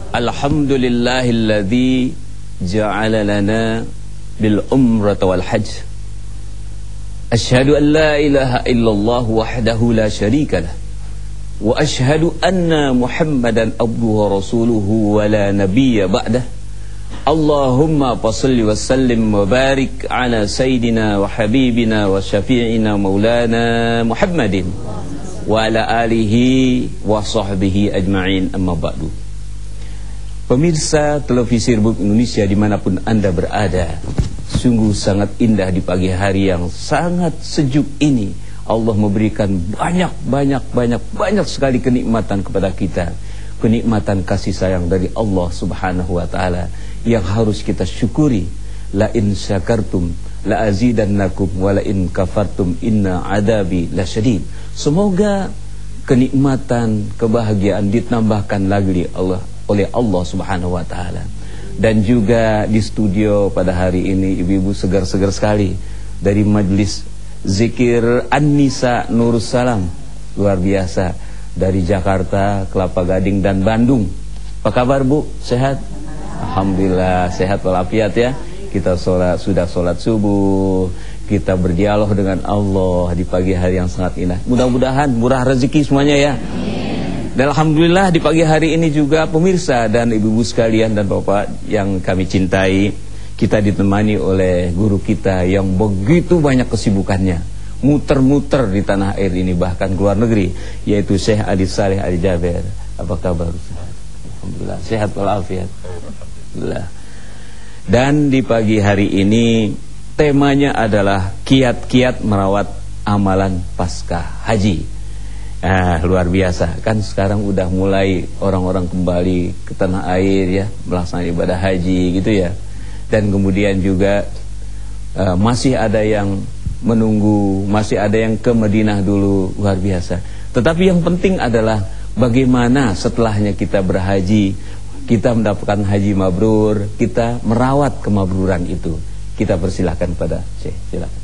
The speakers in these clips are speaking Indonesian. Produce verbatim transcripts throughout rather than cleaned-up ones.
Alhamdulillahilladzi ja'ala lana bil umrata wal hajj. Asyhadu an la ilaha illallah wahdahu la syarika lah. Wa asyhadu anna Muhammadan abduhu wa rasuluhu wa la nabiyya ba'dah. Allahumma salli wa sallim wa barik ala sayyidina wa habibina wa syafi'ina maulana Muhammadin wa ala alihi wa sahbihi ajma'in, amma ba'du. Pemirsa televisi Republik Indonesia dimanapun Anda berada, sungguh sangat indah di pagi hari yang sangat sejuk ini. Allah memberikan banyak, banyak, banyak, banyak sekali kenikmatan kepada kita. Kenikmatan kasih sayang dari Allah subhanahu wa ta'ala yang harus kita syukuri. La in syakartum la azidannakum wa la in kafartum inna adabi lasyadid. Semoga kenikmatan, kebahagiaan ditambahkan lagi Allah, oleh Allah subhanahu wa ta'ala. Dan juga di studio pada hari ini ibu-ibu segar-segar sekali dari Majelis Zikir An-Nisa Nurussalam, luar biasa, dari Jakarta, Kelapa Gading dan Bandung. Apa kabar Bu? Sehat? Alhamdulillah sehat walafiat ya. Kita sholat, sudah sholat subuh, kita berdialog dengan Allah di pagi hari yang sangat indah. Mudah-mudahan murah rezeki semuanya ya. Dan alhamdulillah di pagi hari ini juga pemirsa dan ibu-ibu sekalian dan bapak yang kami cintai, kita ditemani oleh guru kita yang begitu banyak kesibukannya, muter-muter di tanah air ini bahkan ke luar negeri, yaitu Syekh Adi Saleh Adi Jaber. Apa kabar? Alhamdulillah sehat walafiat. Alhamdulillah. Dan di pagi hari ini temanya adalah kiat-kiat merawat amalan pasca haji. Ah, luar biasa. Kan sekarang udah mulai orang-orang kembali ke tanah air ya, melaksanakan ibadah haji gitu ya. Dan kemudian juga uh, masih ada yang menunggu, masih ada yang ke Madinah dulu, luar biasa. Tetapi yang penting adalah bagaimana setelahnya kita berhaji, kita mendapatkan haji mabrur, kita merawat kemabruran itu. Kita persilahkan pada Syekh, silakan.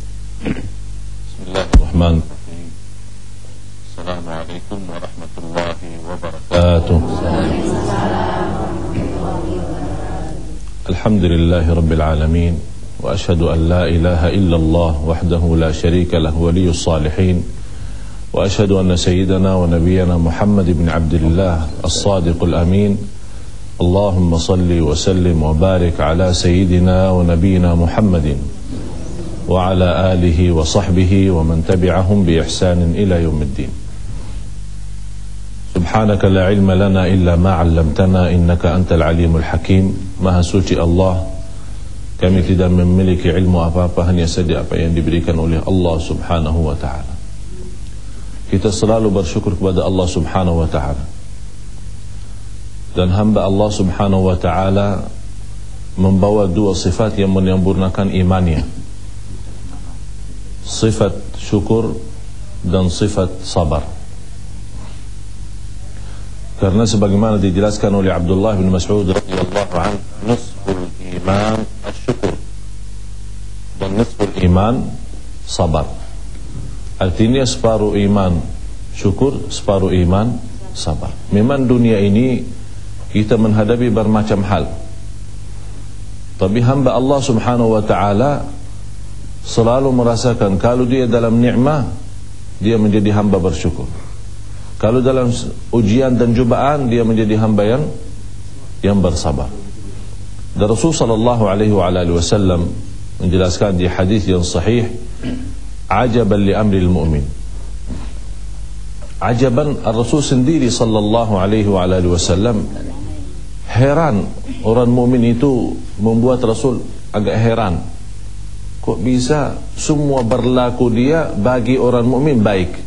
Bismillahirrahmanirrahim. Assalamualaikum warahmatullahi wabarakatuh. Alhamdulillahi rabbil alamin, wa ashhadu an la ilaha illallah wahdahu la syarika lahu waliyyus salihin, wa ashhadu anna sayyidana wa nabiyyana Muhammad ibn Abdullah as-sadiqul amin. Allahumma salli wa sallim wa barik ala sayyidina wa nabiyyina Muhammadin wa ala alihi wa sahbihi wa man tabi'ahum bi ihsanin ila yaumiddin. Subhanaka la ilma lana illa ma 'allamtana innaka antal alimul hakim. Maha suci Allah, kami tidak memiliki ilmu apa-apa, hanya saja apa yang diberikan oleh Allah subhanahu wa ta'ala. Kita selalu bersyukur kepada Allah subhanahu wa ta'ala. Dan hamba Allah subhanahu wa ta'ala membawa dua sifat yang menyempurnakan imannya. Sifat syukur dan sifat sabar. Karena sebagaimana dijelaskan oleh Abdullah bin Mas'ud radhiyallahu anhu, nisful iman asyukur, dan nisful iman sabar. Artinya separuh iman syukur, separuh iman sabar. Memang dunia ini kita menghadapi bermacam hal, tapi hamba Allah subhanahu wa ta'ala selalu merasakan kalau dia dalam nikmah, dia menjadi hamba bersyukur. Kalau dalam ujian dan cobaan, dia menjadi hamba yang yang bersabar. Dan Rasul sallallahu alaihi wa alihi wasallam menjelaskan di hadis yang sahih, ajaban li amril mu'min. Ajaban, Rasul sendiri sallallahu alaihi wa alihi wasallam heran. Orang mukmin itu membuat Rasul agak heran. Kok bisa semua berlaku dia bagi orang mukmin baik?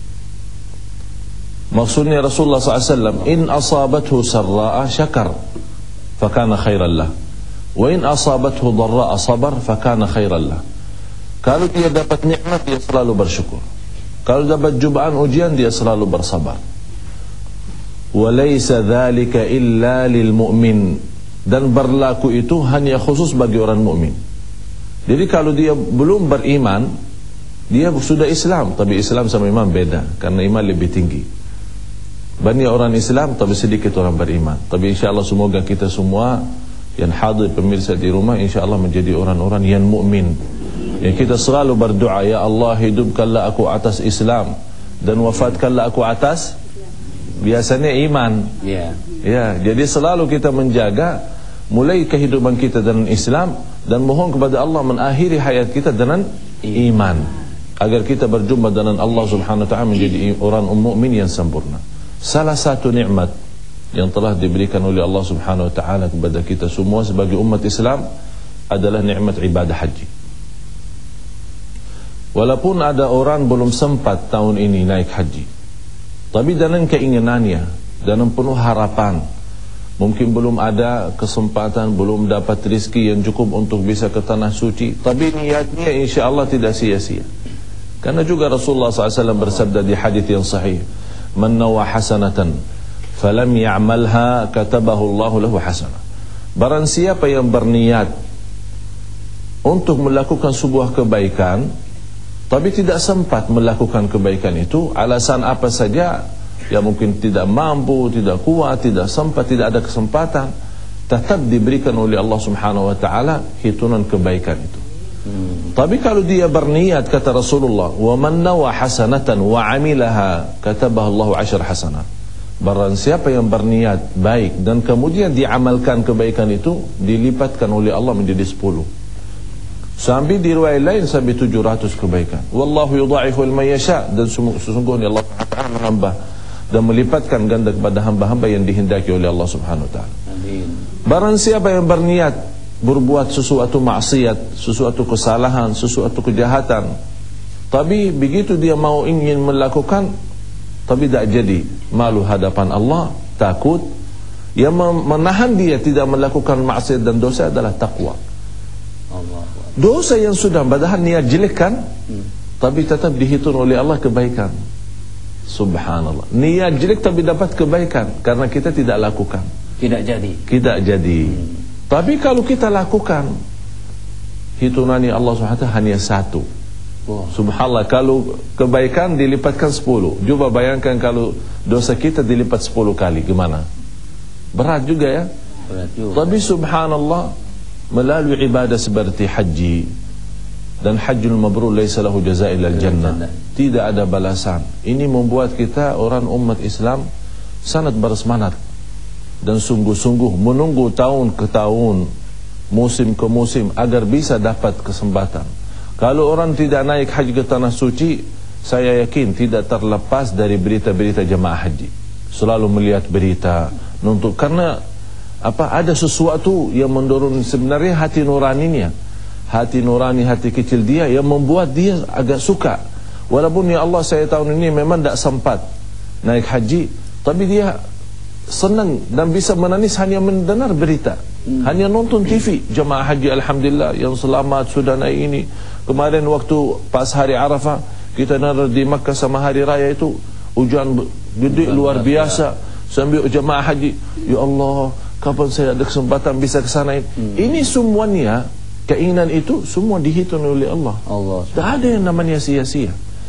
Maksudnya Rasulullah sallallahu alaihi wasallam, in asabathu sarra'a syakar fakana khairan lah, wa in asabathu dharra'a sabar fakana khairan lah. Kalau dia dapat nikmat, dia selalu bersyukur. Kalau dapat cobaan ujian, dia selalu bersabar. Wa laysa dzalika illa lil mu'min, dan berlaku itu hanya khusus bagi orang mukmin. Jadi kalau dia belum beriman, dia sudah Islam, tapi Islam sama iman beda, karena iman lebih tinggi. banyak orang Islam tapi sedikit orang beriman. Tapi insya-Allah semoga kita semua yang hadir pemirsa di rumah insya-Allah menjadi orang-orang yang mukmin. Ya, kita selalu berdoa, ya Allah hidupkanlah aku atas Islam dan wafatkanlah aku atas biasanya iman. Ya. Ya, jadi selalu kita menjaga mulai kehidupan kita dengan Islam dan mohon kepada Allah mengakhiri hayat kita dengan iman agar kita berjumpa dengan Allah Subhanahu wa taala menjadi orang mukmin yang sempurna. Salah satu nikmat yang telah diberikan oleh Allah Subhanahu wa taala kepada kita semua sebagai umat Islam adalah nikmat ibadah haji. Walaupun ada orang belum sempat tahun ini naik haji, tapi dengan keinginannya, dengan penuh harapan, mungkin belum ada kesempatan, belum dapat rezeki yang cukup untuk bisa ke tanah suci, tapi niatnya insya Allah tidak sia-sia. Karena juga Rasulullah sallallahu alaihi wasallam bersabda di hadis yang sahih, "Man nawa hasanatan falam ya'malha katabahu Allahu lahu hasanah." Barang siapa yang berniat untuk melakukan sebuah kebaikan tapi tidak sempat melakukan kebaikan itu, alasan apa saja, ya mungkin tidak mampu, tidak kuat, tidak sempat, tidak ada kesempatan, tetap diberikan oleh Allah Subhanahu wa taala hitungan kebaikan itu. Hmm. Tapi kalau dia berniat, kata Rasulullah, "Wa man nawa hasanatan wa 'amilaha katabahu Allahu 'ashar hasanat." Barang siapa yang berniat baik dan kemudian diamalkan kebaikan itu, dilipatkan oleh Allah menjadi sepuluh. Sampai di riwayat lain sampai tujuh ratus kebaikan. Wallahu yudha'ifu liman yasha, dan sesungguhnya Allah Taala menambah dan melipatkan ganda kepada hamba-hamba yang dihendaki oleh Allah Subhanahu wa taala. Amin. Barang siapa yang berniat berbuat sesuatu maksiat, sesuatu kesalahan, sesuatu kejahatan, tapi begitu dia mau ingin melakukan tapi tidak jadi, malu hadapan Allah, takut, yang menahan dia tidak melakukan maksiat dan dosa adalah takwa. Allah. Dosa yang sudah padahal niat jelek kan, hmm. tapi tetap dihitung oleh Allah kebaikan. Subhanallah. Niat jelek tapi dapat kebaikan karena kita tidak lakukan. Tidak jadi. Tidak jadi. Hmm. Tapi kalau kita lakukan, hitungannya Allah subhanahu wa taala hanya satu. Wow. Subhanallah, kalau kebaikan dilipatkan sepuluh. Coba bayangkan kalau dosa kita dilipat sepuluh kali, gimana? Berat juga ya. Berat juga. Tapi subhanallah, melalui ibadah seperti haji, dan hajjul mabrur laisa lahu jazaa' illal jannah, tidak ada balasan. Ini membuat kita orang umat Islam sangat bersemangat dan sungguh-sungguh menunggu tahun ke tahun, musim ke musim agar bisa dapat kesempatan. Kalau orang tidak naik haji ke tanah suci, saya yakin tidak terlepas dari berita-berita jemaah haji. Selalu melihat berita, nonton, karena apa, ada sesuatu yang mendorong sebenarnya hati nuraninya, hati nurani, hati kecil dia yang membuat dia agak suka. Walaupun ya Allah saya tahun ini memang tidak sempat naik haji, tapi dia senang dan bisa menangis hanya mendengar berita, hmm. hanya nonton T V. Jemaah haji alhamdulillah yang selamat sudah naik ini. Kemarin waktu pas hari Arafah kita nadar di Makkah sama hari raya itu hujan gede luar biasa, sambil jemaah haji, ya Allah kapan saya ada kesempatan bisa ke sana. Hmm. Ini semuanya, keinginan itu semua dihitung oleh Allah. Allah. Tidak ada yang namanya sia-sia.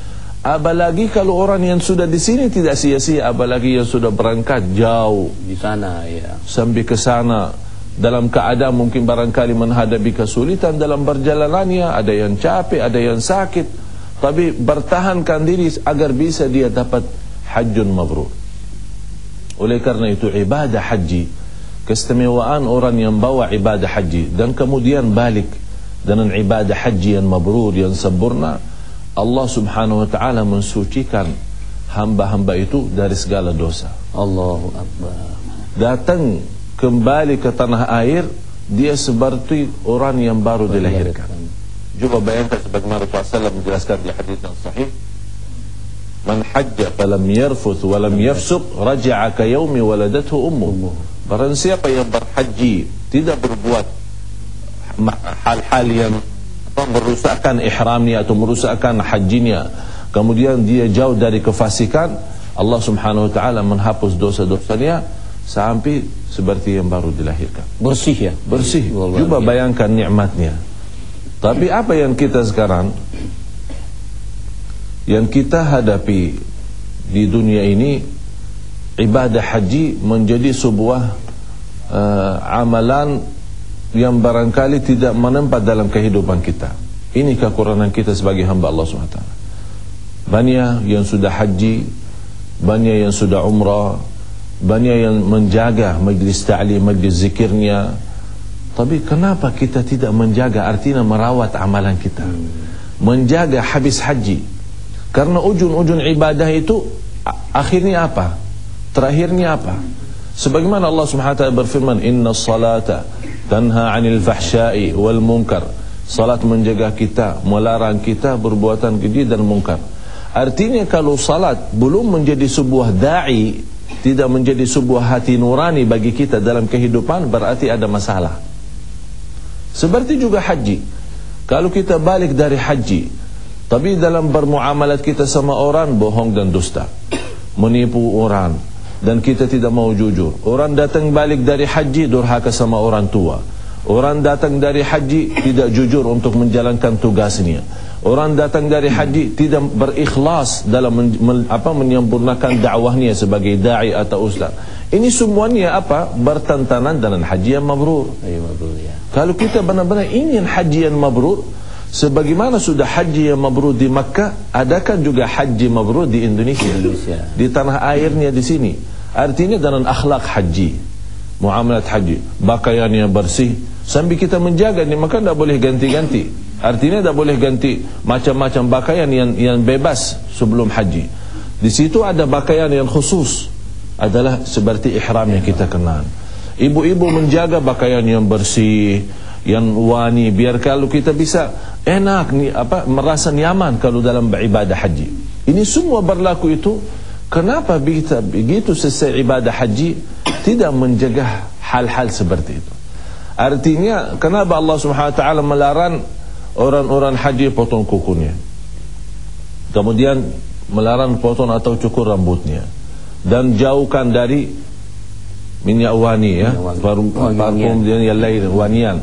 Apalagi kalau orang yang sudah di sini tidak sia-sia, apalagi yang sudah berangkat jauh di sana ya. Sampai ke sana dalam keadaan mungkin barangkali menghadapi kesulitan dalam perjalanannya, ada yang capek, ada yang sakit, tapi bertahankan diri agar bisa dia dapat hajjun mabrur. Oleh karena itu ibadah haji, keistimewaan orang yang bawa ibadah haji dan kemudian balik dengan ibadah haji yang mabrur, yang sempurna, Allah subhanahu wa ta'ala mensucikan hamba-hamba itu dari segala dosa. Allahu Akbar. Datang kembali ke tanah air, dia seperti orang yang baru dilahirkan. Coba bayangkan sebagaimana Rasulullah sallallahu alaihi wasallam menjelaskan di hadis yang sahih, man hajja falam yarfuth walam yafsuq raja'a ka yaumi waladathu ummuh. Barang siapa yang berhaji tidak berbuat hal-hal yang merusakkan ihramnya atau merusakkan hajinya, kemudian dia jauh dari kefasikan, Allah subhanahu wa ta'ala menghapus dosa-dosanya sampai seperti yang baru dilahirkan. Bersih ya? Bersih. Coba bayangkan nikmatnya. Tapi apa yang kita sekarang, yang kita hadapi di dunia ini, ibadah haji menjadi sebuah uh, amalan yang barangkali tidak menempat dalam kehidupan kita. Ini kekurangan kita sebagai hamba Allah subhanahu wa taala. Banyak yang sudah haji, banyak yang sudah umrah, banyak yang menjaga majlis ta'lim, majlis zikirnya. Tapi kenapa kita tidak menjaga, artinya merawat amalan kita, menjaga habis haji? Karena ujung-ujung ibadah itu akhirnya apa? Terakhirnya apa? Sebagaimana Allah subhanahu wa taala berfirman, inna salata tanha 'anil fahsya'i wal munkar. Salat menjaga kita, melarang kita berbuatan keji dan munkar. Artinya kalau salat belum menjadi sebuah da'i, tidak menjadi sebuah hati nurani bagi kita dalam kehidupan, berarti ada masalah. Seperti juga haji. Kalau kita balik dari haji, tapi dalam bermuamalat kita sama orang bohong dan dusta, menipu orang, dan kita tidak mau jujur. Orang datang balik dari haji durhaka sama orang tua. Orang datang dari haji tidak jujur untuk menjalankan tugasnya. Orang datang dari haji tidak berikhlas dalam men, men, apa, menyempurnakan dakwahnya sebagai da'i atau ustaz. Ini semuanya apa? Bertentangan dengan haji yang mabrur. Ya. Kalau kita benar-benar ingin haji yang mabrur, sebagaimana sudah haji yang mabrur di Makkah, adakan juga haji mabrur di Indonesia, Indonesia. Di tanah airnya di sini. Artinya dengan akhlak haji, muamalat haji, pakaian yang bersih, sambil kita menjaga ni, maka tidak boleh ganti-ganti. Artinya tidak boleh ganti macam-macam pakaian yang yang bebas sebelum haji. Di situ ada pakaian yang khusus, adalah seperti ihram yang kita kenal. Ibu-ibu menjaga pakaian yang bersih, yang wani, biar kalau kita bisa enak ni, apa, merasa nyaman kalau dalam beribadah haji. Ini semua berlaku itu. Kenapa begitu, begitu selesai ibadah haji tidak menjaga hal-hal seperti itu? Artinya kenapa Allah subhanahu wa taala melarang orang-orang haji potong kukunya, kemudian melarang potong atau cukur rambutnya, dan jauhkan dari minyak wangi, ya, parfum dan yang lain, wanian,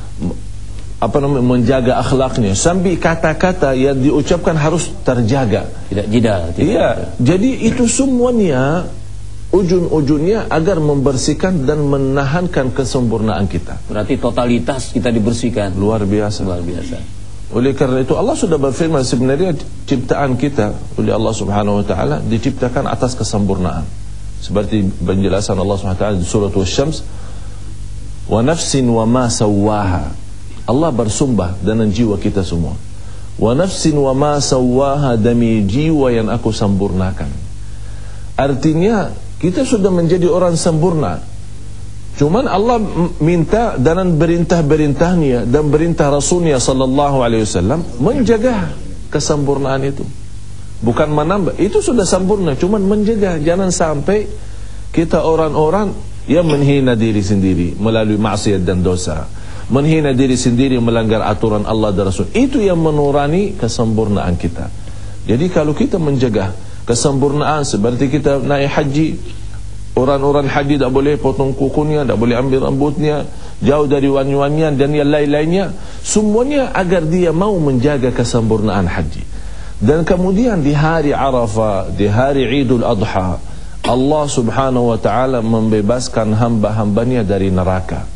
apa namanya, menjaga akhlaknya, sambil kata-kata yang diucapkan harus terjaga, tidak jidal. Iya, jadi itu semuanya ujung-ujungnya agar membersihkan dan menahankan kesempurnaan kita. Berarti totalitas kita dibersihkan. Luar biasa. Luar biasa. Oleh karena itu Allah sudah berfirman, sebenarnya ciptaan kita oleh Allah subhanahu wa ta'ala diciptakan atas kesempurnaan. Seperti penjelasan Allah subhanahu wa ta'ala di surat Asy-Syams, wa nafsin wa ma sawwaha. Allah bersumpah dengan jiwa kita semua. Wa nafsin wa ma sawwaha, demi jiwa yang aku sempurnakan. Artinya kita sudah menjadi orang sempurna. Cuman Allah minta dan berintah-berintahnya dan berintah Rasulnya sallallahu alaihi wasallam menjaga kesempurnaan itu. Bukan menambah, itu sudah sempurna, cuman menjaga. Jangan sampai kita orang-orang yang menghina diri sendiri melalui maksiat dan dosa, menghina diri sendiri melanggar aturan Allah dan Rasul. Itu yang menurani kesempurnaan kita. Jadi kalau kita menjaga kesempurnaan, seperti kita naik haji, orang-orang haji tak boleh potong kukunya, tak boleh ambil rambutnya, jauh dari wangi-wangian dan yang lain-lainnya, semuanya agar dia mau menjaga kesempurnaan haji. Dan kemudian di hari Arafah, di hari Idul Adha, Allah subhanahu wa ta'ala membebaskan hamba-hambanya dari neraka.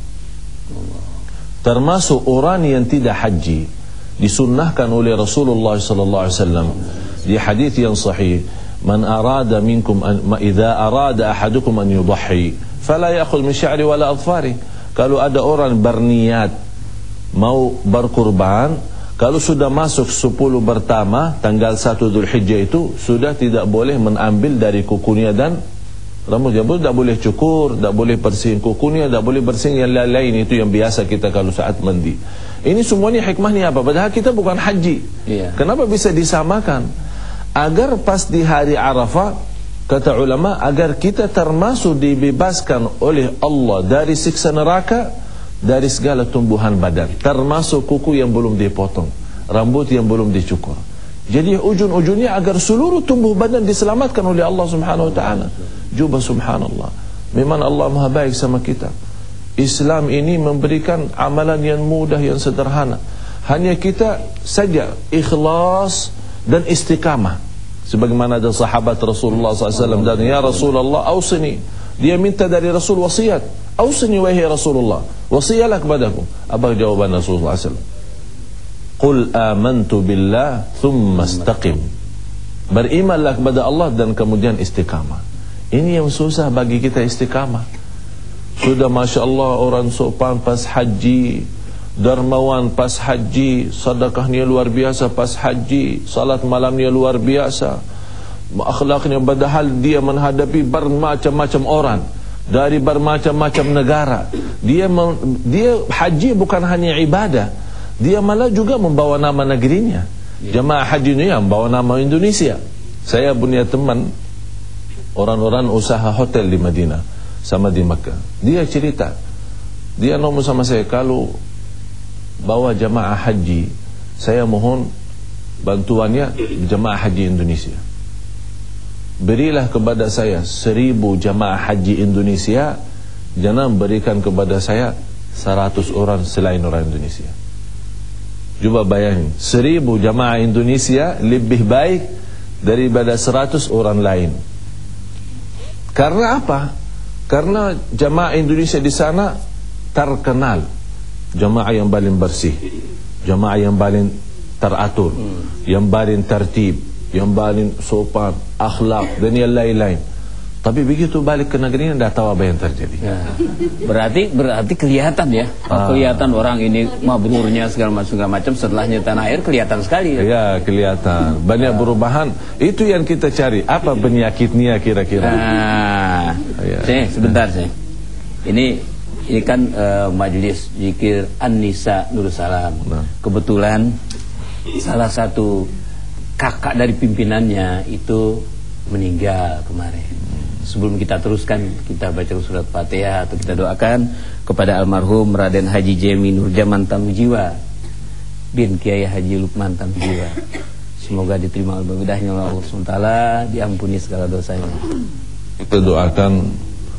Termasuk orang yang tidak haji, disunnahkan oleh Rasulullah sallallahu alaihi wasallam di hadis yang sahih, man arada minkum an, idza arada ahadukum an yudhi fala ya'khudh min sya'ri wala adfari. Kalau ada orang berniat mau berkurban, kalau sudah masuk sepuluh pertama tanggal satu Dzulhijjah itu sudah tidak boleh mengambil dari kukunya dan rambutnya, tidak boleh cukur, tidak boleh bersihin kukunya, tidak boleh bersihin yang lain-lain itu yang biasa kita kalau saat mandi. Ini semuanya hikmahnya apa? Padahal kita bukan haji. Iya. Kenapa bisa disamakan? Agar pas di hari Arafah, kata ulama, agar kita termasuk dibebaskan oleh Allah dari siksa neraka, dari segala tumbuhan badan, termasuk kuku yang belum dipotong, rambut yang belum dicukur. Jadi ujung-ujungnya agar seluruh tumbuh badan diselamatkan oleh Allah subhanahu wa ta'ala. Juba subhanallah, memang Allah maha baik sama kita. Islam ini memberikan amalan yang mudah, yang sederhana. Hanya kita saja ikhlas dan istiqamah. Sebagaimana ada sahabat Rasulullah sallallahu alaihi wasallam dan ya Rasulullah ausini. Dia minta dari Rasul wasiat. Ausini wahai Rasulullah, wasiatlah kepadaku. Apa jawaban Rasulullah sallallahu alaihi wasallam? Qul amantu billah thumma istaqim. Berimanlah kepada Allah dan kemudian istiqamah. Ini yang susah bagi kita, istiqamah. Sudah Masya Allah orang sopan pas haji, dermawan pas haji, sedekahnya luar biasa pas haji, salat malamnya luar biasa, akhlaknya, padahal dia menghadapi bermacam-macam orang dari bermacam-macam negara. Dia dia haji bukan hanya ibadah, dia malah juga membawa nama negerinya. Jamaah haji ini yang membawa nama Indonesia. Saya punya teman orang-orang usaha hotel di Madinah sama di Makkah. Dia cerita, dia ngomong sama saya, kalau bawa jamaah haji, saya mohon bantuannya jamaah haji Indonesia. Berilah kepada saya seribu jamaah haji Indonesia, jangan berikan kepada saya seratus orang selain orang Indonesia. Coba bayangin, seribu jamaah Indonesia lebih baik daripada seratus orang lain. Karena apa? Karena jamaah Indonesia di sana terkenal jamaah yang paling bersih, jamaah yang paling teratur, hmm. yang paling tertib, yang paling sopan, akhlak dan yang lain-lain. Tapi begitu balik ke negerinya tidak tahu apa yang terjadi. Ya. Berarti berarti kelihatan ya, ah. kelihatan orang ini mabrurnya segala macam segala macam, setelahnya tanah air kelihatan sekali. Ya, ya kelihatan banyak perubahan. Itu yang kita cari. Apa penyakitnya kira-kira? Nah, ya. Sih, sebentar sih. Ini ini kan uh, majelis zikir An-Nisa Nursalam. Nah. Kebetulan salah satu kakak dari pimpinannya itu meninggal kemarin. Sebelum kita teruskan, kita baca surat Fatihah atau kita doakan kepada almarhum Raden Haji Jemi Nurjaman Tanujiwa bin Kiai Haji Lukman Tanujiwa. Semoga diterima ibadahnya oleh Allah subhanahu wa taala, diampuni segala dosanya. Kita doakan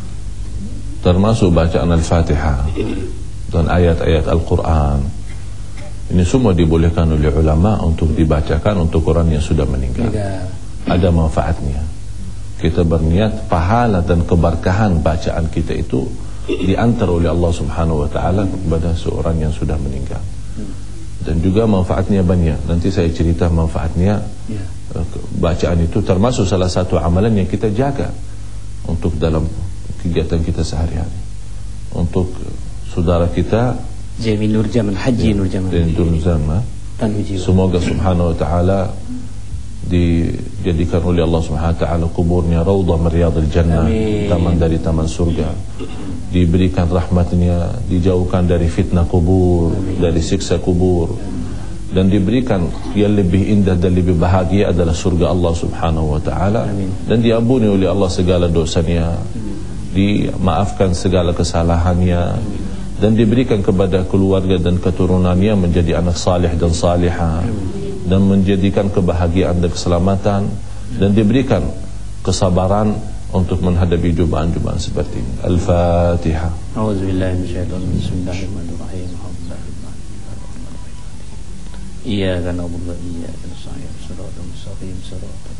termasuk bacaan Al-Fatihah dan ayat-ayat Al-Quran. Ini semua dibolehkan oleh ulama untuk dibacakan untuk orang yang sudah meninggal. Ada manfaatnya. Kita berniat pahala dan keberkahan bacaan kita itu diantar oleh Allah subhanahu wa ta'ala kepada seorang yang sudah meninggal. Dan juga manfaatnya banyak. Nanti saya cerita manfaatnya. Bacaan itu termasuk salah satu amalan yang kita jaga untuk dalam kegiatan kita sehari-hari. Untuk saudara kita Jemi Nurjaman Haji Nurjaman Nurjaman, semoga subhanahu wa ta'ala dijadikan oleh Allah subhanahu wa ta'ala kuburnya raudhah min riyadil jannah, taman dari taman surga, diberikan rahmatnya, dijauhkan dari fitnah kubur, amin. Dari siksa kubur, dan diberikan yang lebih indah dan lebih bahagia adalah surga Allah subhanahu wa ta'ala, dan diampuni oleh Allah segala dosanya, dimaafkan segala kesalahannya, dan diberikan kepada keluarga dan keturunannya menjadi anak salih dan salihah, dan menjadikan kebahagiaan dan keselamatan, dan diberikan kesabaran untuk menghadapi cobaan-cobaan seperti ini. Al-Fatihah. A'udzubillahi minasyaitonir rajim. Bismillahirrahmanirrahim. Iyyaka na'budu wa iyyaka nasta'in. Shiratal mustaqim, shiratal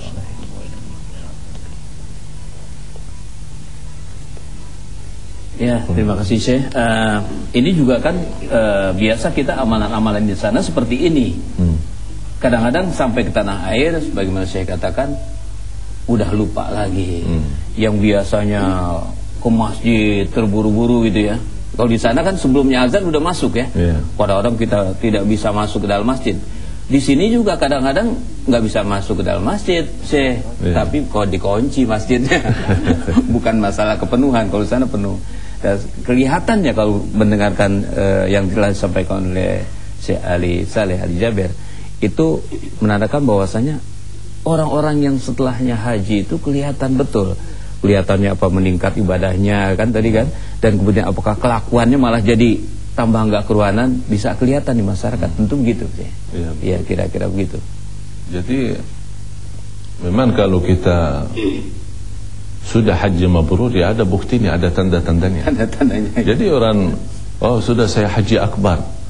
Ya, terima kasih Syekh. Uh, ini juga kan uh, biasa kita amalan-amalan di sana seperti ini. Hmm. Kadang-kadang sampai ke tanah air, sebagaimana saya katakan, udah lupa lagi. Hmm. Yang biasanya ke masjid terburu-buru gitu ya. Kalau di sana kan sebelumnya azan udah masuk ya. Yeah. Kadang-kadang kita tidak bisa masuk ke dalam masjid. Di sini juga kadang-kadang nggak bisa masuk ke dalam masjid, Syekh. Yeah. Tapi kok dikunci masjidnya. Bukan masalah kepenuhan, kalau di sana penuh. Dan kelihatannya kalau mendengarkan uh, yang telah disampaikan oleh Syekh Ali Saleh Ali Jaber, itu menandakan bahwasanya orang-orang yang setelahnya haji itu kelihatan betul, kelihatannya apa meningkat ibadahnya kan tadi kan, dan kemudian apakah kelakuannya malah jadi tambah enggak keruanan, bisa kelihatan di masyarakat. Tentu begitu sih. Iya, kira-kira begitu. Jadi memang kalau kita sudah haji mabrur, ya ada buktinya, ada tanda-tandanya. Tanda-tandanya. Jadi orang, oh sudah saya haji akbar,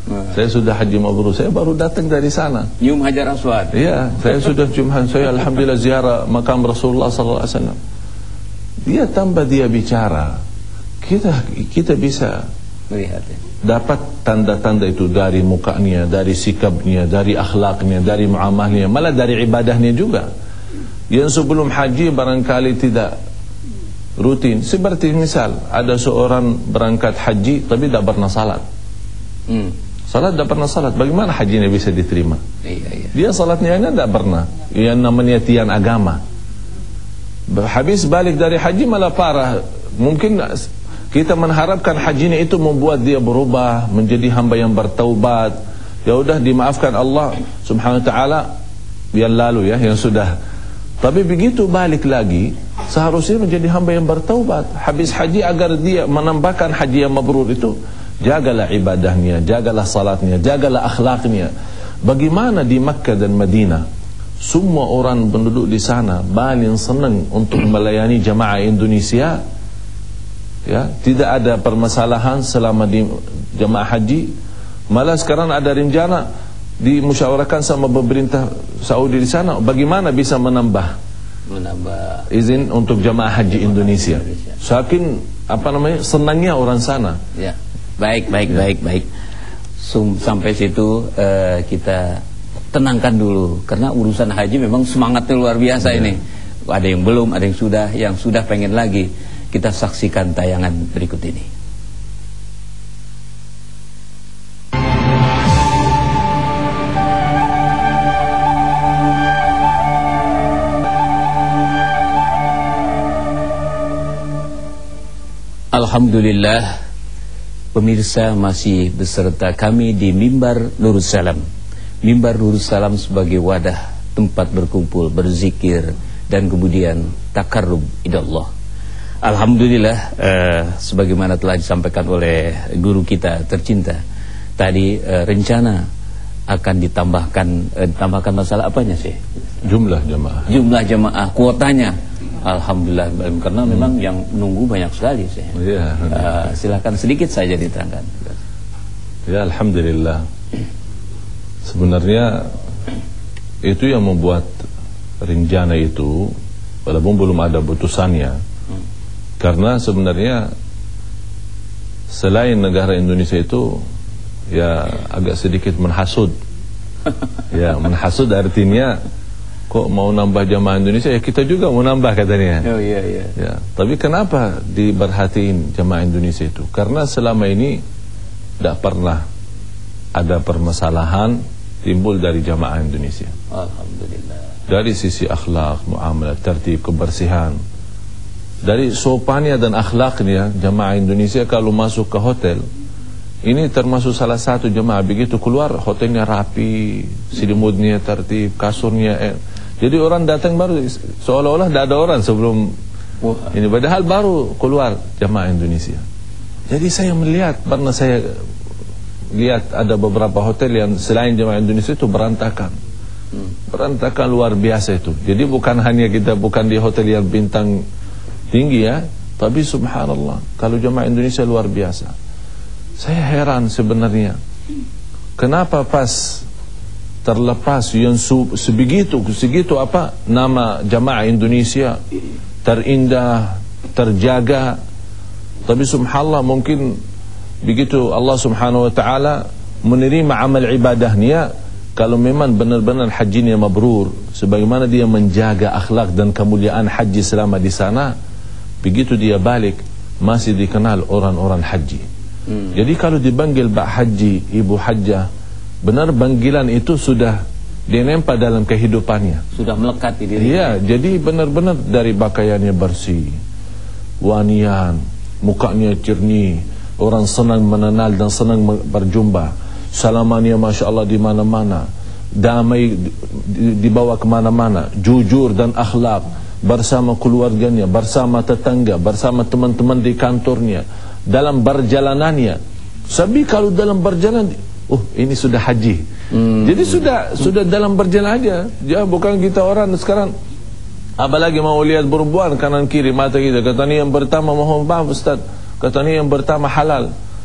Nah. Saya sudah haji mabrur, saya baru datang dari sana. Nyium Hajar Aswad. Iya, saya sudah cium, saya alhamdulillah ziarah makam Rasulullah sallallahu alaihi wasallam. Dia tambah dia bicara, kita kita bisa melihat ya. Dapat tanda-tanda itu dari mukanya, dari sikapnya, dari akhlaknya, dari muamalahnya, malah dari ibadahnya juga. Yang sebelum haji barangkali tidak rutin. Seperti misal ada seorang berangkat haji tapi tidak pernah salat. Hmm. Salat tidak pernah salat, bagaimana hajinya bisa diterima? Iya, iya. Dia salatnya tidak pernah. Yang namanya tian agama. Habis balik dari haji malah parah. Mungkin kita mengharapkan hajinya itu membuat dia berubah menjadi hamba yang bertaubat. Ya udah dimaafkan Allah Subhanahu wa taala yang lalu ya, yang sudah. Tapi begitu balik lagi seharusnya menjadi hamba yang bertaubat. Habis haji agar dia menambahkan haji yang mabrur itu, jagalah ibadahnya, jagalah salatnya, jagalah akhlaknya. Bagaimana di Makkah dan Madinah semua orang penduduk di sana paling senang untuk melayani jamaah Indonesia. Ya, tidak ada permasalahan selama di jamaah haji. Malah sekarang ada rencana dimusyawarahkan sama pemerintah Saudi di sana bagaimana bisa menambah menambah izin untuk jamaah haji Indonesia. Saking apa namanya senangnya orang sana. Ya. Baik, baik, ya. baik, baik. Sum, sampai situ uh, kita tenangkan dulu karena urusan haji memang semangatnya luar biasa ya. Ini. Ada yang belum, ada yang sudah, yang sudah pengen lagi. Kita saksikan tayangan berikut ini. Alhamdulillah, pemirsa masih beserta kami di Mimbar Nurus Salam. Mimbar Nurus Salam sebagai wadah tempat berkumpul, berzikir, dan kemudian takarrub ilallah. Alhamdulillah, eh, sebagaimana telah disampaikan oleh guru kita tercinta tadi, eh, rencana akan ditambahkan eh, ditambahkan masalah apanya sih? Jumlah jamaah. Jumlah jamaah, kuotanya. Alhamdulillah, karena hmm. memang yang menunggu banyak sekali sih. Ya. Uh, silakan sedikit saja diterangkan. Ya, alhamdulillah. Sebenarnya itu yang membuat rencana itu, walaupun belum ada putusannya. Hmm. Karena sebenarnya selain negara Indonesia itu ya agak sedikit menhasut. Ya, menhasut artinya kok mau nambah jamaah Indonesia, ya kita juga mau nambah katanya. Oh iya iya. Ya, tapi kenapa diperhatiin jamaah Indonesia itu? Karena selama ini tidak pernah ada permasalahan timbul dari jamaah Indonesia. Alhamdulillah. Dari sisi akhlak, muamalah, tertib, kebersihan. Dari sopannya dan akhlaknya jamaah Indonesia kalau masuk ke hotel, ini termasuk salah satu jamaah begitu keluar hotelnya rapi, selimutnya tertib, kasurnya eh. Jadi orang datang baru seolah-olah tidak ada orang sebelum Wah. Ini padahal baru keluar jamaah Indonesia. Jadi saya melihat, pernah saya lihat ada beberapa hotel yang selain jamaah Indonesia itu berantakan. Hmm. Berantakan luar biasa itu. Jadi bukan hanya kita bukan di hotel yang bintang tinggi ya, tapi subhanallah kalau jamaah Indonesia luar biasa. Saya heran sebenarnya kenapa pas terlepas yang sebegitu segitu apa nama jamaah Indonesia terindah, terjaga, tapi subhanallah mungkin begitu Allah Subhanahu wa taala menerima amal ibadahnya kalau memang benar-benar hajinya mabrur, sebagaimana dia menjaga akhlak dan kemuliaan haji selama di sana, begitu dia balik masih dikenal orang-orang haji. Hmm. Jadi kalau dipanggil Pak Haji, Ibu Hajjah, benar panggilan itu sudah dinempa dalam kehidupannya. Sudah melekat di dirinya. Iya, jadi benar-benar dari pakaiannya bersih, wanian, mukanya jernih, orang senang mengenal dan senang berjumpa. Salamannya Masya Allah di mana-mana, damai dibawa kemana-mana, jujur dan akhlak, bersama keluarganya, bersama tetangga, bersama teman-teman di kantornya, dalam perjalanannya. Tapi kalau dalam perjalanan, oh ini sudah haji. Hmm. Jadi sudah sudah dalam perjalanan aja. Ya bukan kita orang sekarang apalagi mau lihat perempuan kanan kiri mata kita. Katanya yang pertama mohon maaf Ustaz, katanya yang pertama halal.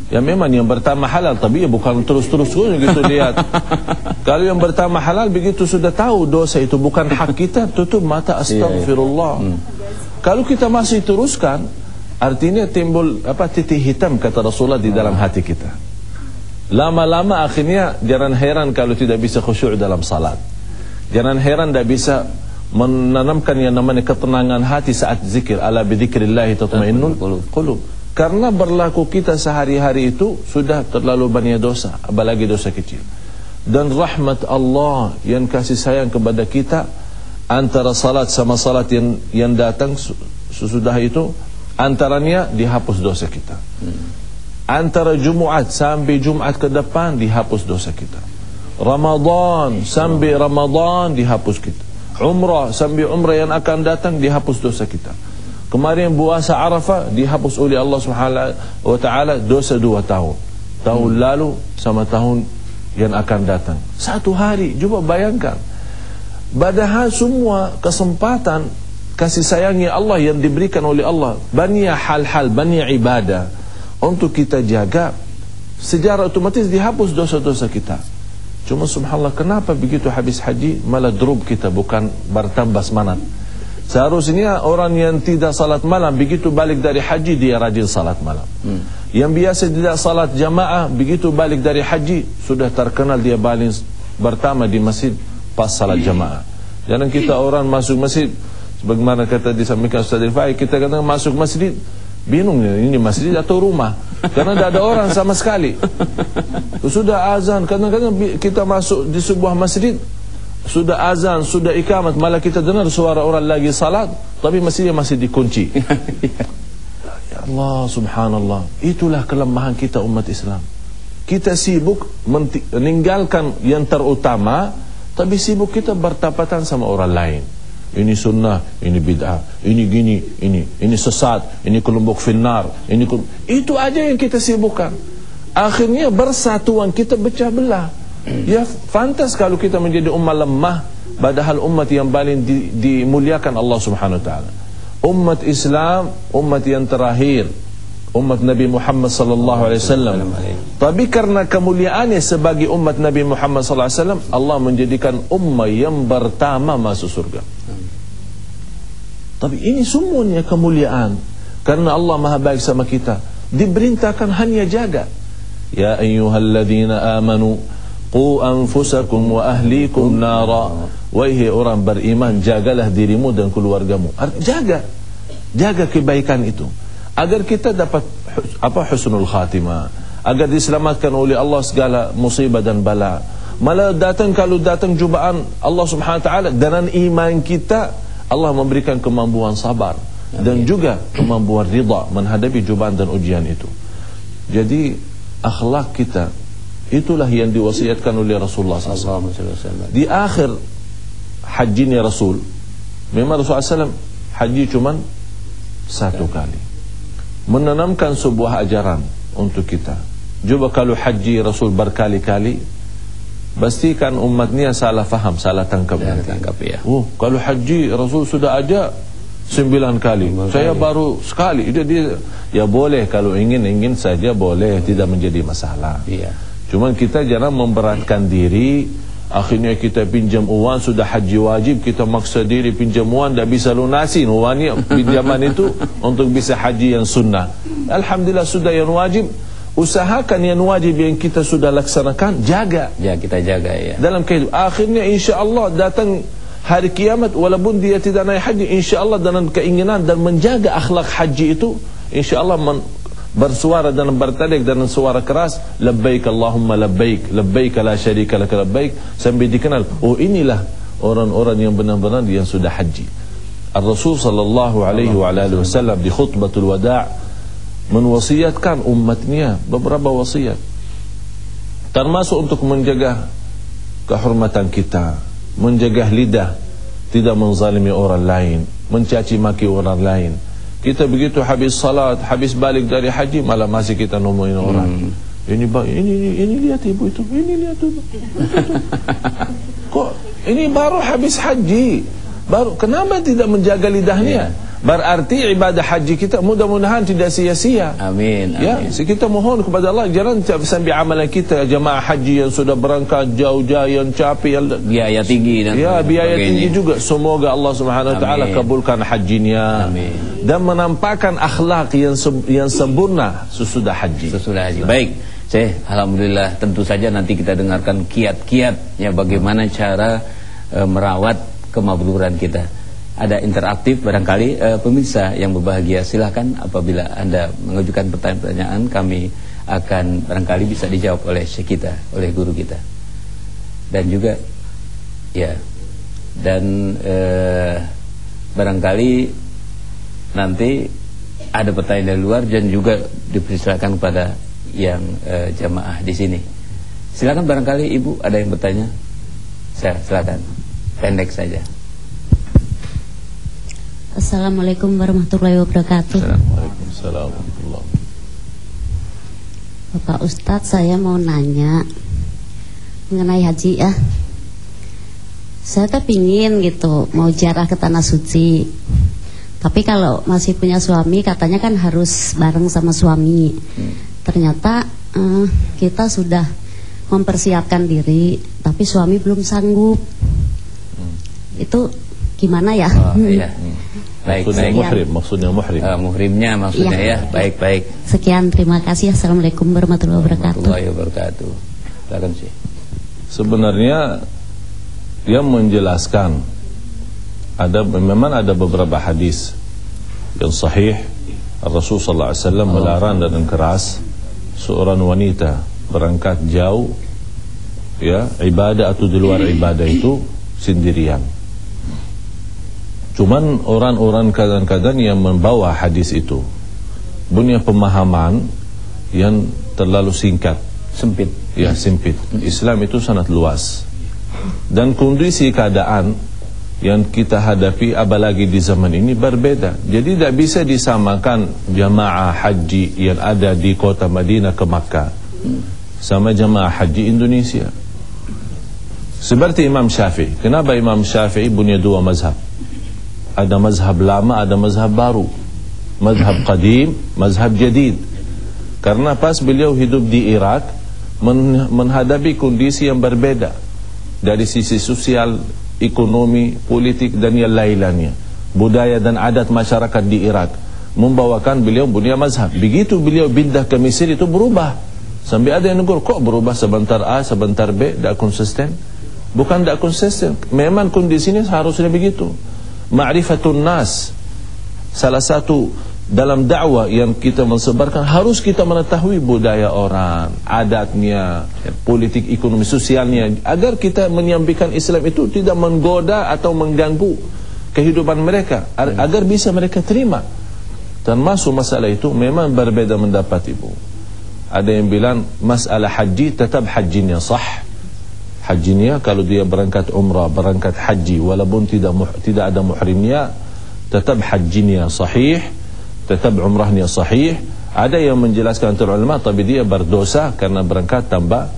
Ya memang yang pertama halal, tapi ya bukan terus-terus gitu lihat. Kalau yang pertama halal begitu sudah tahu dosa itu bukan hak kita, tutup mata, astagfirullah. Yeah, yeah. hmm. Kalau kita masih teruskan, artinya timbul apa titik hitam kata Rasulullah di dalam hati kita. Lama-lama akhirnya jangan heran kalau tidak bisa khusyuk dalam salat. Jangan heran tidak bisa menanamkan yang namanya ketenangan hati saat zikir. Ala bidzikrillah tatma'innul qulub. Karena berlaku kita sehari-hari itu sudah terlalu banyak dosa, apalagi dosa kecil. Dan rahmat Allah yang kasih sayang kepada kita, antara salat sama salat yang yang datang sesudah itu, antaranya dihapus dosa kita. Antara Jumat sampai Jumat ke depan dihapus dosa kita. Ramadan sampai Ramadan dihapus kita. Umrah sampai umrah yang akan datang dihapus dosa kita. Kemarin puasa Arafah dihapus oleh Allah Subhanahu wa taala dosa dua tahun. Tahun hmm. lalu sama tahun yang akan datang. Satu hari, coba bayangkan. Padahal semua kesempatan kasih sayangnya Allah yang diberikan oleh Allah, banyak hal-hal, banyak ibadah untuk kita jaga, secara otomatis dihapus dosa-dosa kita. Cuma subhanallah, kenapa begitu habis haji malah drop kita, bukan bertambah semangat. Seharusnya orang yang tidak salat malam begitu balik dari haji dia rajin salat malam. Hmm. Yang biasa tidak salat jamaah begitu balik dari haji sudah terkenal dia paling pertama di masjid pas salat jamaah. Jangan kita orang masuk masjid sebagaimana kata disampaikan Ustaz Rifai, kita kadang masuk masjid bingung ini masjid atau rumah karena tidak ada orang sama sekali. Sudah azan, kadang-kadang kita masuk di sebuah masjid sudah azan, sudah ikamat, malah kita dengar suara orang lagi salat, tapi masjidnya masih dikunci. Ya Allah, subhanallah. Itulah kelemahan kita umat Islam. Kita sibuk meninggalkan yang terutama, tapi sibuk kita bertapatan sama orang lain. Ini sunnah, ini bid'ah, ini gini, ini ini sesat, ini kelompok finnar, ini kelompok. Itu aja yang kita sibukkan. Akhirnya bersatuan kita pecah belah. Ya fantas kalau kita menjadi umat lemah, padahal umat yang paling di, dimuliakan Allah Subhanahu wa taala. Umat Islam, umat yang terakhir, umat Nabi Muhammad sallallahu alaihi wasallam. Tapi karena kemuliaannya sebagai umat Nabi Muhammad sallallahu alaihi wasallam, Allah menjadikan umat yang pertama masuk surga. Tapi ini semuanya kemuliaan karena Allah Maha baik sama kita. Diperintahkan hanya jaga. Ya ayyuhalladzina amanu qu anfusakum wa ahlikum nara. Wahai orang beriman, jagalah dirimu dan keluargamu. Jaga, jaga kebaikan itu agar kita dapat apa husnul khatimah, agar diselamatkan oleh Allah segala musibah dan bala. Malah datang kalau datang cobaan Allah Subhanahu wa taala, dengan iman kita Allah memberikan kemampuan sabar dan juga kemampuan ridha menghadapi cobaan dan ujian itu. Jadi akhlak kita itulah yang diwasiatkan oleh Rasulullah sallallahu alaihi wasallam. Di akhir hajinya Rasul, memang Rasulullah sallallahu alaihi wasallam haji cuman satu kali, menanamkan sebuah ajaran untuk kita. Coba kalau haji Rasul berkali-kali, pastikan umatnya salah faham, salah tangkap nanti. Tangkap, ya. Oh, kalau haji Rasul sudah aja sembilan kali, sembilan saya kali. Baru sekali. Itu dia, ya boleh kalau ingin ingin saja boleh, tidak menjadi masalah. Iya. Cuman kita jangan memberatkan diri. Akhirnya kita pinjam uang, sudah haji wajib, kita maksa diri pinjam uang, tidak bisa lunasin uangnya pinjaman itu untuk bisa haji yang sunnah. Alhamdulillah sudah yang wajib, usahakan yang wajib yang kita sudah laksanakan, jaga. Ya, kita jaga ya. Dalam kehidupan. Akhirnya insya Allah datang hari kiamat, walaupun dia tidak naik haji, insya Allah dengan keinginan dan menjaga akhlak haji itu, insya Allah men bersuara dan bertadik dengan suara keras, labbaik Allahumma labbaik, labbaik la syarika lak labbaik, sampai dikenal, oh inilah orang-orang yang benar-benar yang sudah haji. Ar-Rasul sallallahu alaihi wa alihi wasallam di khutbatul wada' menwasiatkan umatnya beberapa wasiat, termasuk untuk menjaga kehormatan kita, menjaga lidah, tidak menzalimi orang lain, mencaci maki orang lain. Kita begitu habis salat, habis balik dari haji, malah masih kita ngomongin orang. Hmm. Ini, ini ini ini lihat ibu itu, ini lihat ibu. Kok ini baru habis haji, baru kenapa tidak menjaga lidahnya? Yeah. Berarti ibadah haji kita mudah-mudahan tidak sia-sia. Amin, amin. Ya, kita mohon kepada Allah jangan sampai amalan kita jemaah haji yang sudah berangkat jauh-jauh yang capek yang biaya tinggi dan ya biaya tinggi juga. Semoga Allah Subhanahu wa taala kabulkan hajinya. Amin. Dan menampakkan akhlak yang yang sempurna sesudah haji. Sesudah haji. Baik. Saya alhamdulillah tentu saja nanti kita dengarkan kiat-kiatnya bagaimana cara e, merawat kemabluran kita. Ada interaktif barangkali e, pemirsa yang berbahagia, silahkan apabila Anda mengajukan pertanyaan kami akan barangkali bisa dijawab oleh syekh kita, oleh guru kita. Dan juga ya dan e, barangkali nanti ada pertanyaan dari luar dan juga dipersilakan kepada yang e, jamaah di sini. Silakan barangkali Ibu ada yang bertanya. Saya silakan. Pendek saja. Assalamualaikum warahmatullahi wabarakatuh. Waalaikumsalam warahmatullahi wabarakatuh. Bapak Ustadz, saya mau nanya mengenai haji ya. Saya tuh pingin gitu mau ziarah ke tanah suci. Tapi kalau masih punya suami katanya kan harus bareng sama suami. Hmm. Ternyata eh, kita sudah mempersiapkan diri, tapi suami belum sanggup. Hmm. Itu gimana ya? Oh, iya. Baik, maksudnya baik. muhrim, maksudnya muhrim. Uh, muhrimnya maksudnya ya. ya. Baik, baik. Sekian, terima kasih. Assalamualaikum warahmatullahi wabarakatuh. Warahmatullahi wabarakatuh. Silakan sih. Sebenarnya yang menjelaskan ada memang ada beberapa hadis yang sahih Rasul sallallahu alaihi wasallam melarang dengan keras seorang wanita berangkat jauh ya ibadah atau di luar ibadah itu sendirian. Cuman orang-orang kadang-kadang yang membawa hadis itu punya pemahaman yang terlalu singkat, sempit. Ya, sempit. Islam itu sangat luas. Dan kondisi keadaan yang kita hadapi apalagi di zaman ini berbeda. Jadi tidak bisa disamakan jamaah haji yang ada di kota Madinah ke Makkah sama jamaah haji Indonesia. Seperti Imam Syafi'i. Kenapa Imam Syafi'i punya dua mazhab? Ada mazhab lama, ada mazhab baru. Mazhab qadim, mazhab jadid. Karena pas beliau hidup di Irak men menghadapi kondisi yang berbeda dari sisi sosial, ekonomi, politik dan yang lain-lainnya. Budaya dan adat masyarakat di Irak membawakan beliau punya mazhab. Begitu beliau pindah ke Mesir itu berubah. Sampai ada yang negur, kok berubah sebentar A, sebentar B, tidak konsisten. Bukan tidak konsisten, memang kondisinya seharusnya begitu. Ma'rifatun nas, salah satu dalam dakwah yang kita mensebarkan harus kita mengetahui budaya orang, adatnya, politik, ekonomi, sosialnya, agar kita menyampaikan Islam itu tidak menggoda atau mengganggu kehidupan mereka, agar bisa mereka terima. Termasuk masalah itu memang berbeda pendapat Ibu. Ada yang bilang masalah haji tetap hajinya sah. Hajinya kalau dia berangkat umrah, berangkat haji walaupun tidak tidak ada muhrimnya, tetap hajinya sahih, tetap umrahnya sahih. Ada yang menjelaskan antara ulama tapi dia berdosa karena berangkat tanpa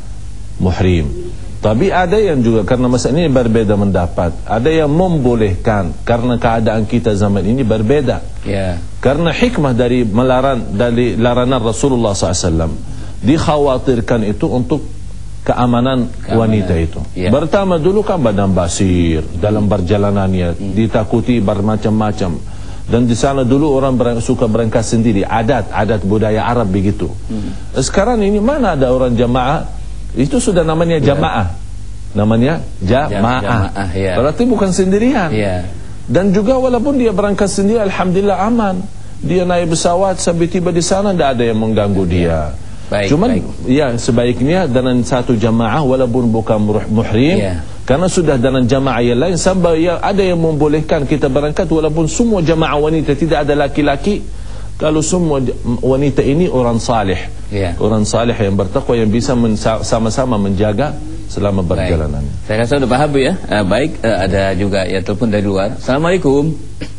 muhrim. Tapi ada yang juga karena masalah ini berbeda pendapat. Ada yang membolehkan karena keadaan kita zaman ini berbeda. Yeah. Karena hikmah dari melarang dari larangan Rasulullah sallallahu alaihi wasallam dikhawatirkan itu untuk keamanan, keamanan wanita itu. Yeah. Pertama dulu kan badan basir dalam perjalanannya, hmm. ditakuti bermacam-macam. Dan di sana dulu orang berang, suka berangkat sendiri, adat adat budaya Arab begitu. Hmm. Sekarang ini mana ada orang jamaah? Itu sudah namanya jamaah. Yeah. Namanya jamaah. Jamaah yeah. Berarti bukan sendirian. Yeah. Dan juga walaupun dia berangkat sendiri, alhamdulillah aman. Dia naik pesawat sampai tiba di sana tidak ada yang mengganggu yeah. dia. Baik, cuman baik. Ya sebaiknya dengan satu jamaah walaupun bukan muhrim, yeah. karena sudah dengan jamaah yang lain sampai ya ada yang membolehkan kita berangkat walaupun semua jamaah wanita tidak ada laki-laki. Kalau semua wanita ini orang saleh, yeah. orang saleh yang bertakwa yang bisa sama-sama menjaga selama perjalanan. Saya rasa sudah paham Bu ya. Uh, baik, uh, ada juga ya telepon dari luar. Assalamualaikum.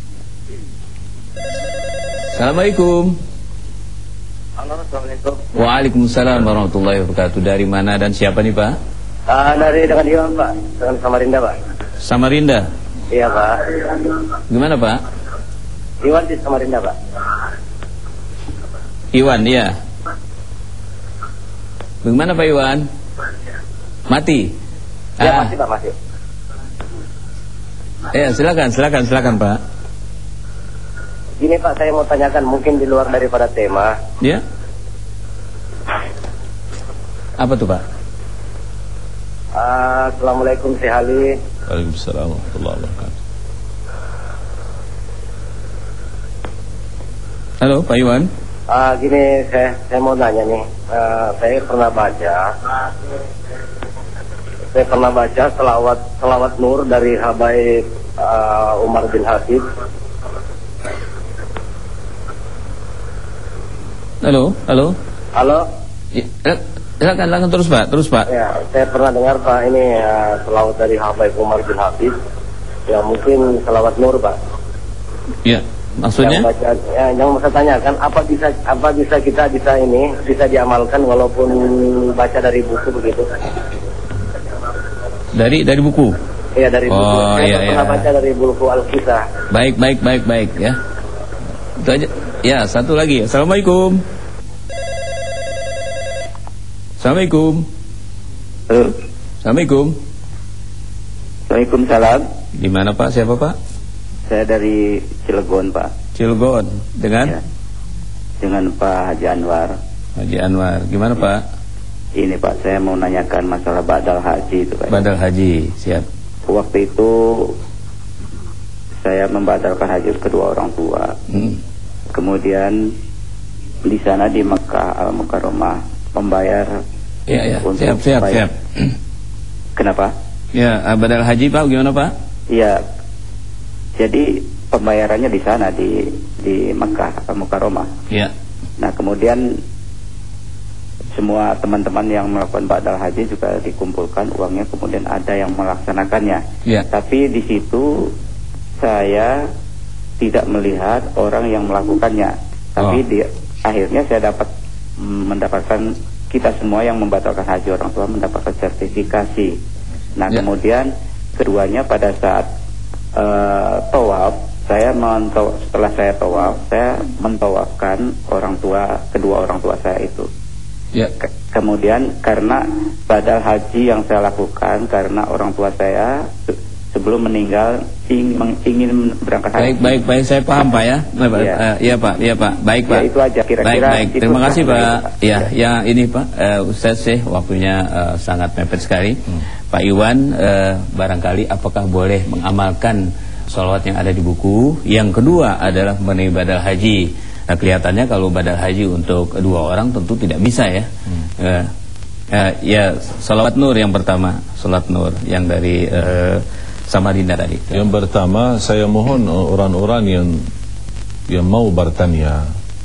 Assalamualaikum. Assalamualaikum. Waalaikumsalam warahmatullahi wabarakatuh. Dari mana dan siapa nih Pak? Uh, dari dekat Imam Pak, dengan Samarinda Pak. Samarinda? Iya Pak. Gimana Pak? Iwan di Samarinda, Pak. Iwan, ya. Bagaimana Pak Iwan? Mati? Ya, Ah, masih Pak, masih. ya silakan, silakan, silakan Pak. Gini Pak, saya mau tanyakan mungkin di luar daripada tema. Ya. Apa tuh Pak? Uh, Assalamualaikum Syekh Ali. Waalaikumsalam warahmatullahi wabarakatuh. Halo Pak Iwan. Uh, gini, saya, saya mau nanya nih. Uh, saya pernah baca, saya pernah baca selawat selawat nur dari Habaib uh, Umar bin Habib. Halo, halo. Halo. Ya, silakan, silakan terus Pak, terus Pak. Ya, saya pernah dengar Pak ini uh, selawat dari Habaib Umar bin Habib. Ya mungkin selawat nur Pak. Ya, maksudnya? Yang, baca, ya, yang mau saya tanyakan, apa bisa apa bisa kita bisa ini bisa diamalkan walaupun baca dari buku begitu? Dari dari buku. Iya dari buku. Oh, Saya iya, pernah iya. baca dari buku Al-Kisah. Baik, baik, baik, baik ya. Itu aja. Ya, satu lagi. Assalamualaikum. Assalamualaikum. Halo. Assalamualaikum. Waalaikumsalam. Di mana Pak? Siapa Pak? Saya dari Cilegon Pak. Cilegon. Dengan Ya. Dengan Pak Haji Anwar. Haji Anwar. Gimana Pak? Ini Pak, saya mau nanyakan masalah badal haji itu Pak. Badal haji. Siap. Waktu itu saya membadalkan haji kedua orang tua. Hmm. Kemudian di sana di Mekah Al-Mukarramah membayar. Ya, ya. Untuk Siap, siap, bayar. siap. Kenapa? Ya, badal haji Pak, gimana Pak? Iya. Jadi pembayarannya di sana di di Mekah Al-Mukarramah. Ya. Nah, kemudian semua teman-teman yang melakukan badal haji juga dikumpulkan uangnya, kemudian ada yang melaksanakannya. Ya. Tapi di situ saya tidak melihat orang yang melakukannya. Tapi Oh. di akhirnya saya dapat mm, mendapatkan, kita semua yang membatalkan haji orang tua mendapatkan sertifikasi. Nah, Ya. kemudian keduanya pada saat uh, tawaf, saya mentawaf, setelah saya tawaf, saya mentawafkan orang tua, kedua orang tua saya itu. Ya. Ke- kemudian karena badal haji yang saya lakukan karena orang tua saya se- sebelum meninggal ingin, ingin berangkat haji. Baik, baik, baik, saya paham Pak ya. Nah, Pak, Iya. eh, iya Pak, iya Pak. Baik Ya, Pak. itu aja kira-kira. Baik, baik. Itu Terima kasih saja, Pak. Pak. Ya, Ya. ya ini Pak, eh, Ustaz Syekh waktunya eh, sangat mepet sekali. Pak Iwan, eh, barangkali apakah boleh mengamalkan sholawat yang ada di buku? Yang kedua adalah mengenai badal haji. Nah, kelihatannya kalau badal haji untuk dua orang tentu tidak bisa ya. Hmm. Eh, eh, ya, sholawat nur yang pertama, sholawat nur yang dari eh, Samarinda tadi. Yang pertama, saya mohon orang-orang yang yang mau bertanya,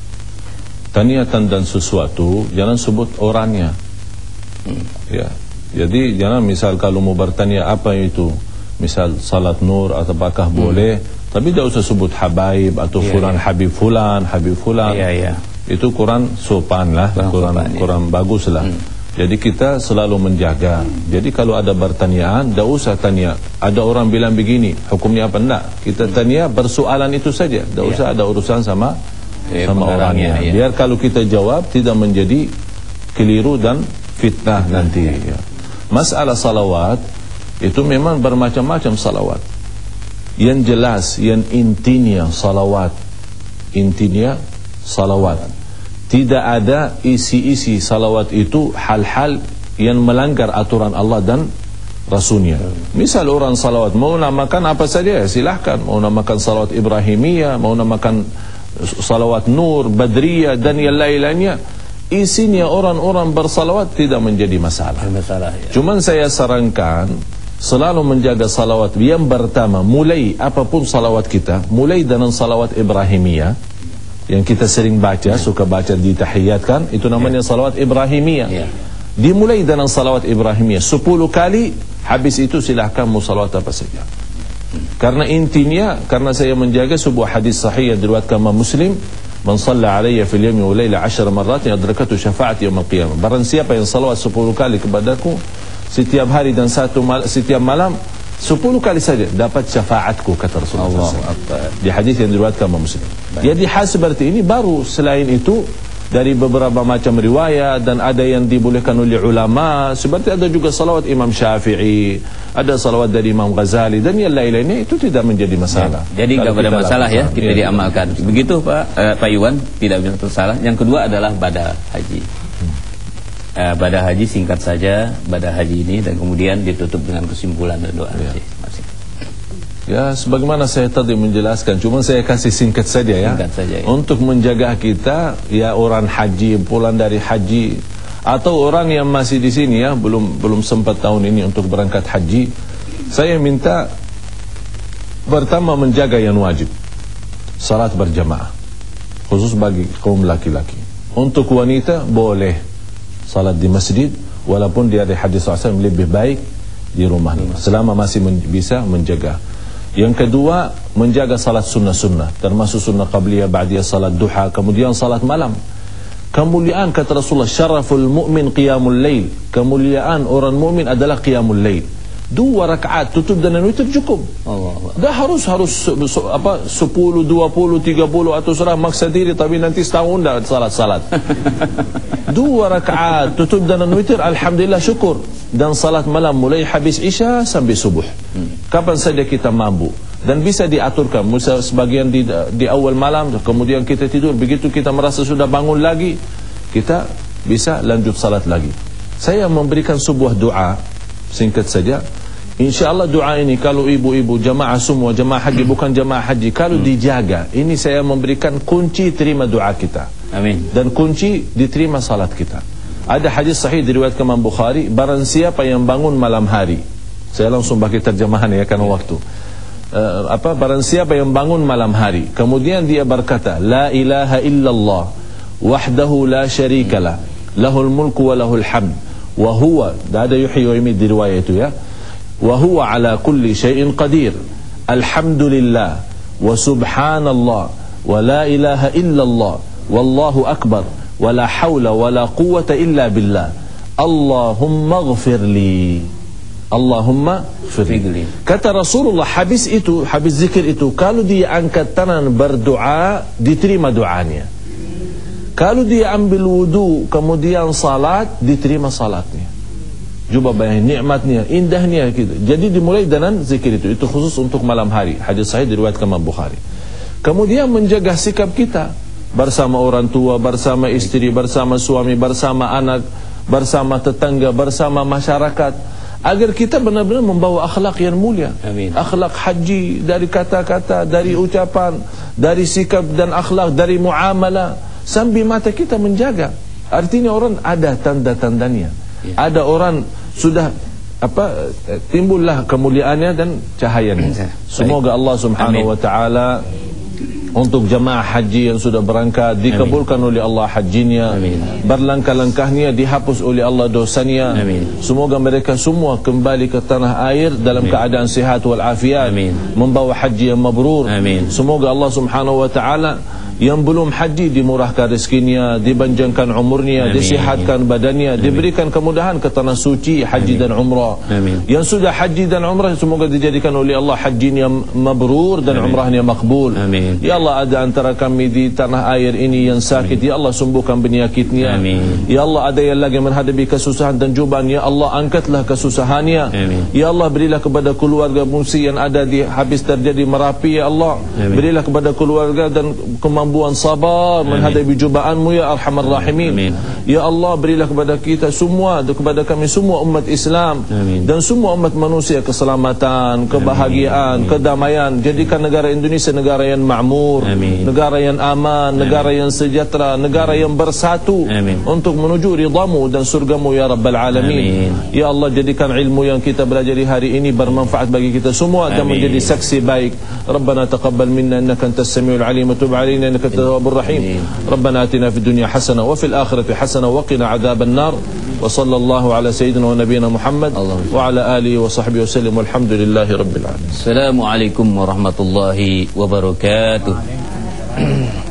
taniatan dan sesuatu jangan sebut orangnya. Hmm. Ya. Jadi jangan misal kalau mau bertanya apa itu, misal salat nur atau apakah hmm. boleh, tapi tidak usah sebut habaib atau Iya, fulan iya. habib fulan, habib fulan. Iya, iya. Itu Quran sopan lah, Kurang Quran sopan, iya. Quran bagus lah. Hmm. Jadi kita selalu menjaga. Jadi kalau ada pertanyaan, tidak usah tanya. Ada orang bilang begini, hukumnya apa? Enggak. Kita tanya persoalan itu saja. Tidak Iya. usah ada urusan sama Iya, sama pengarangnya, orangnya. iya. Biar kalau kita jawab tidak menjadi keliru dan fitnah nanti. Ya. Masalah salawat itu memang bermacam-macam salawat. Yang jelas, yang intinya salawat. Intinya salawat. Tidak ada isi-isi salawat itu hal-hal yang melanggar aturan Allah dan Rasulnya. Misal orang salawat mau namakan apa saja, silahkan. Mau namakan salawat Ibrahimiyah, mau namakan salawat Nur, Badriyah dan yang lain-lainnya. Isinya orang-orang bersalawat tidak menjadi masalah. Masalah ya. Cuman saya sarankan selalu menjaga salawat yang pertama, mulai apapun salawat kita, mulai dengan salawat Ibrahimiyah yang kita sering baca, suka baca ditahiyatkan, itu namanya salawat Ibrahimiyah. Ya. Dimulai dengan salawat Ibrahimiyah sepuluh kali, habis itu silahkan mau salawat apa saja. Karena intinya, karena saya menjaga sebuah hadis sahih yang diriwayatkan Imam Muslim, man shalla alayya fil yawmi wa layla ashara marratin adrakatu syafa'ati yaumil qiyamah. Barang siapa yang salawat sepuluh kali kepadaku setiap hari dan satu mal, setiap malam, Sepuluh kali saja dapat syafaatku, kata Rasulullah sallallahu alaihi wasallam di hadis yang diriwayatkan Imam Muslim. Jadi hal seperti ini baru. Selain itu dari beberapa macam riwayat, dan ada yang dibolehkan oleh ulama, seperti ada juga salawat Imam Syafi'i, ada salawat dari Imam Ghazali dan yang lain-lainnya, itu tidak menjadi masalah. Ya, jadi tidak ada masalah ya kita ya, diamalkan. Begitu Pak eh, Pak Iwan, tidak bisa tersalah. Yang kedua adalah badah haji. Hmm. Eh, badah haji singkat saja, badah haji ini, dan kemudian ditutup dengan kesimpulan dan doa. Ya. Ya, sebagaimana saya tadi menjelaskan, cuma saya kasih singkat saja ya. Singkat saja, ya. Untuk menjaga kita, ya orang haji, pulang dari haji, atau orang yang masih di sini ya, belum belum sempat tahun ini untuk berangkat haji, saya minta pertama menjaga yang wajib, salat berjamaah, khusus bagi kaum laki-laki. Untuk wanita boleh salat di masjid, walaupun dia ada hadis sallallahu alaihi wasallam lebih baik di rumahnya, selama masih men bisa menjaga. Yang kedua, menjaga salat sunnah-sunnah, termasuk sunnah qabliyah, ba'diyah, salat duha, kemudian salat malam. Kemuliaan, kata Rasulullah, syaraful mu'min qiyamul lail. Kemuliaan orang mukmin adalah qiyamul lail. Dua rakaat tutup dengan witir cukup. Allah. Dah harus harus apa sepuluh, dua puluh, tiga puluh atau surah maksa diri, tapi nanti setahun dah salat-salat. Dua rakaat tutup dengan witir, alhamdulillah, syukur. Dan salat malam mulai habis isya sampai subuh. Kapan saja kita mampu, dan bisa diaturkan. Misal sebagian di, di awal malam, kemudian kita tidur, begitu kita merasa sudah bangun lagi, kita bisa lanjut salat lagi. Saya memberikan sebuah doa singkat saja. InsyaAllah doa ini, kalau ibu-ibu jamaah semua, jamaah haji bukan jamaah haji, kalau dijaga, ini saya memberikan kunci terima doa kita. Amin. Dan kunci diterima salat kita. Ada hadis sahih diriwayatkan Imam Bukhari, barang siapa yang bangun malam hari, saya langsung bagi terjemahan ya karena waktu. Uh, apa barang siapa yang bangun malam hari, kemudian dia berkata, la ilaha illallah wahdahu la syarikalah, lahul mulku wa lahul hamd, wa huwa, ada yuhyi wa yumiit di riwayat itu ya, wa huwa ala kulli syai'in qadir, alhamdulillah wa subhanallah wa la ilaha illallah wallahu akbar wa la hawla wa la quwwata illa billah, Allahumma ghfirli, Allahumma ghfirli. Kata Rasulullah, habis itu, habis zikir itu, kalau dia angkat tangan berdoa, diterima doanya. Kalau dia ambil wudu kemudian salat, diterima salatnya. Coba bayangin nikmatnya, indahnya gitu. Jadi dimulai dengan zikir itu. Itu khusus untuk malam hari. Hadis sahih diriwayatkan Imam Bukhari. Kemudian menjaga sikap kita bersama orang tua, bersama istri, bersama suami, bersama anak, bersama tetangga, bersama masyarakat, agar kita benar-benar membawa akhlak yang mulia. Amin. Akhlak haji, dari kata-kata, dari ucapan, dari sikap dan akhlak, dari muamalah, sambil mata kita menjaga. Artinya orang ada tanda-tandanya. Ya. Ada orang sudah apa timbullah kemuliaannya dan cahayanya. Semoga Allah Subhanahu wa taala untuk jamaah haji yang sudah berangkat dikabulkan Amin. Oleh Allah hajinya, berlangkah-langkahnya dihapus oleh Allah dosanya. Amin. Semoga mereka semua kembali ke tanah air dalam Amin. Keadaan sihat wal afiat, Amin. Membawa haji yang mabrur. Amin. Semoga Allah Subhanahu wa taala yang belum haji dimurahkan rezekinya, dipanjangkan umurnya, Amin. Disihatkan badannya, Amin. Diberikan kemudahan ke tanah suci haji Amin. Dan umrah. Amin. Yang sudah haji dan umrah semoga dijadikan oleh Allah hajinya mabrur dan Amin. Umrahnya makbul. Amin. Ya Allah, ada antara kami di tanah air ini yang sakit, Amin. Ya Allah sembuhkan penyakitnya. Amin. Ya Allah, ada yang lagi menghadapi kesusahan dan cobaan, ya Allah angkatlah kesusahannya. Amin. Ya Allah, berilah kepada keluarga musi yang ada di habis terjadi Merapi, ya Allah. Amin. Berilah kepada keluarga dan kemampuan sabar Amin. Menghadapi cobaanmu, ya Arhamar Rahimin. Amin. Ya Allah, berilah kepada kita semua, kepada kami semua umat Islam, Amin. Dan semua umat manusia keselamatan, kebahagiaan, Amin. Kedamaian. Jadikan negara Indonesia negara yang makmur, Amin. Negara yang aman, Amin. Negara yang sejahtera, negara yang bersatu, Amin. Untuk menuju ridhamu dan surgamu, ya Rabbal Alamin. Amin. Ya Allah, jadikan ilmu yang kita belajar hari ini bermanfaat bagi kita semua, Amin. Dan menjadi saksi baik. Rabbana taqabbal minna innaka antas samiul alim wa tub alaina innaka التواب الرحيم. ربنا آتنا في الدنيا حسنة وفي الآخرة حسنة وقنا عذاب النار. وصلى الله على سيدنا ونبينا محمد وعلى آله وصحبه وسلم والحمد لله رب العالمين. السلام عليكم ورحمة الله وبركاته.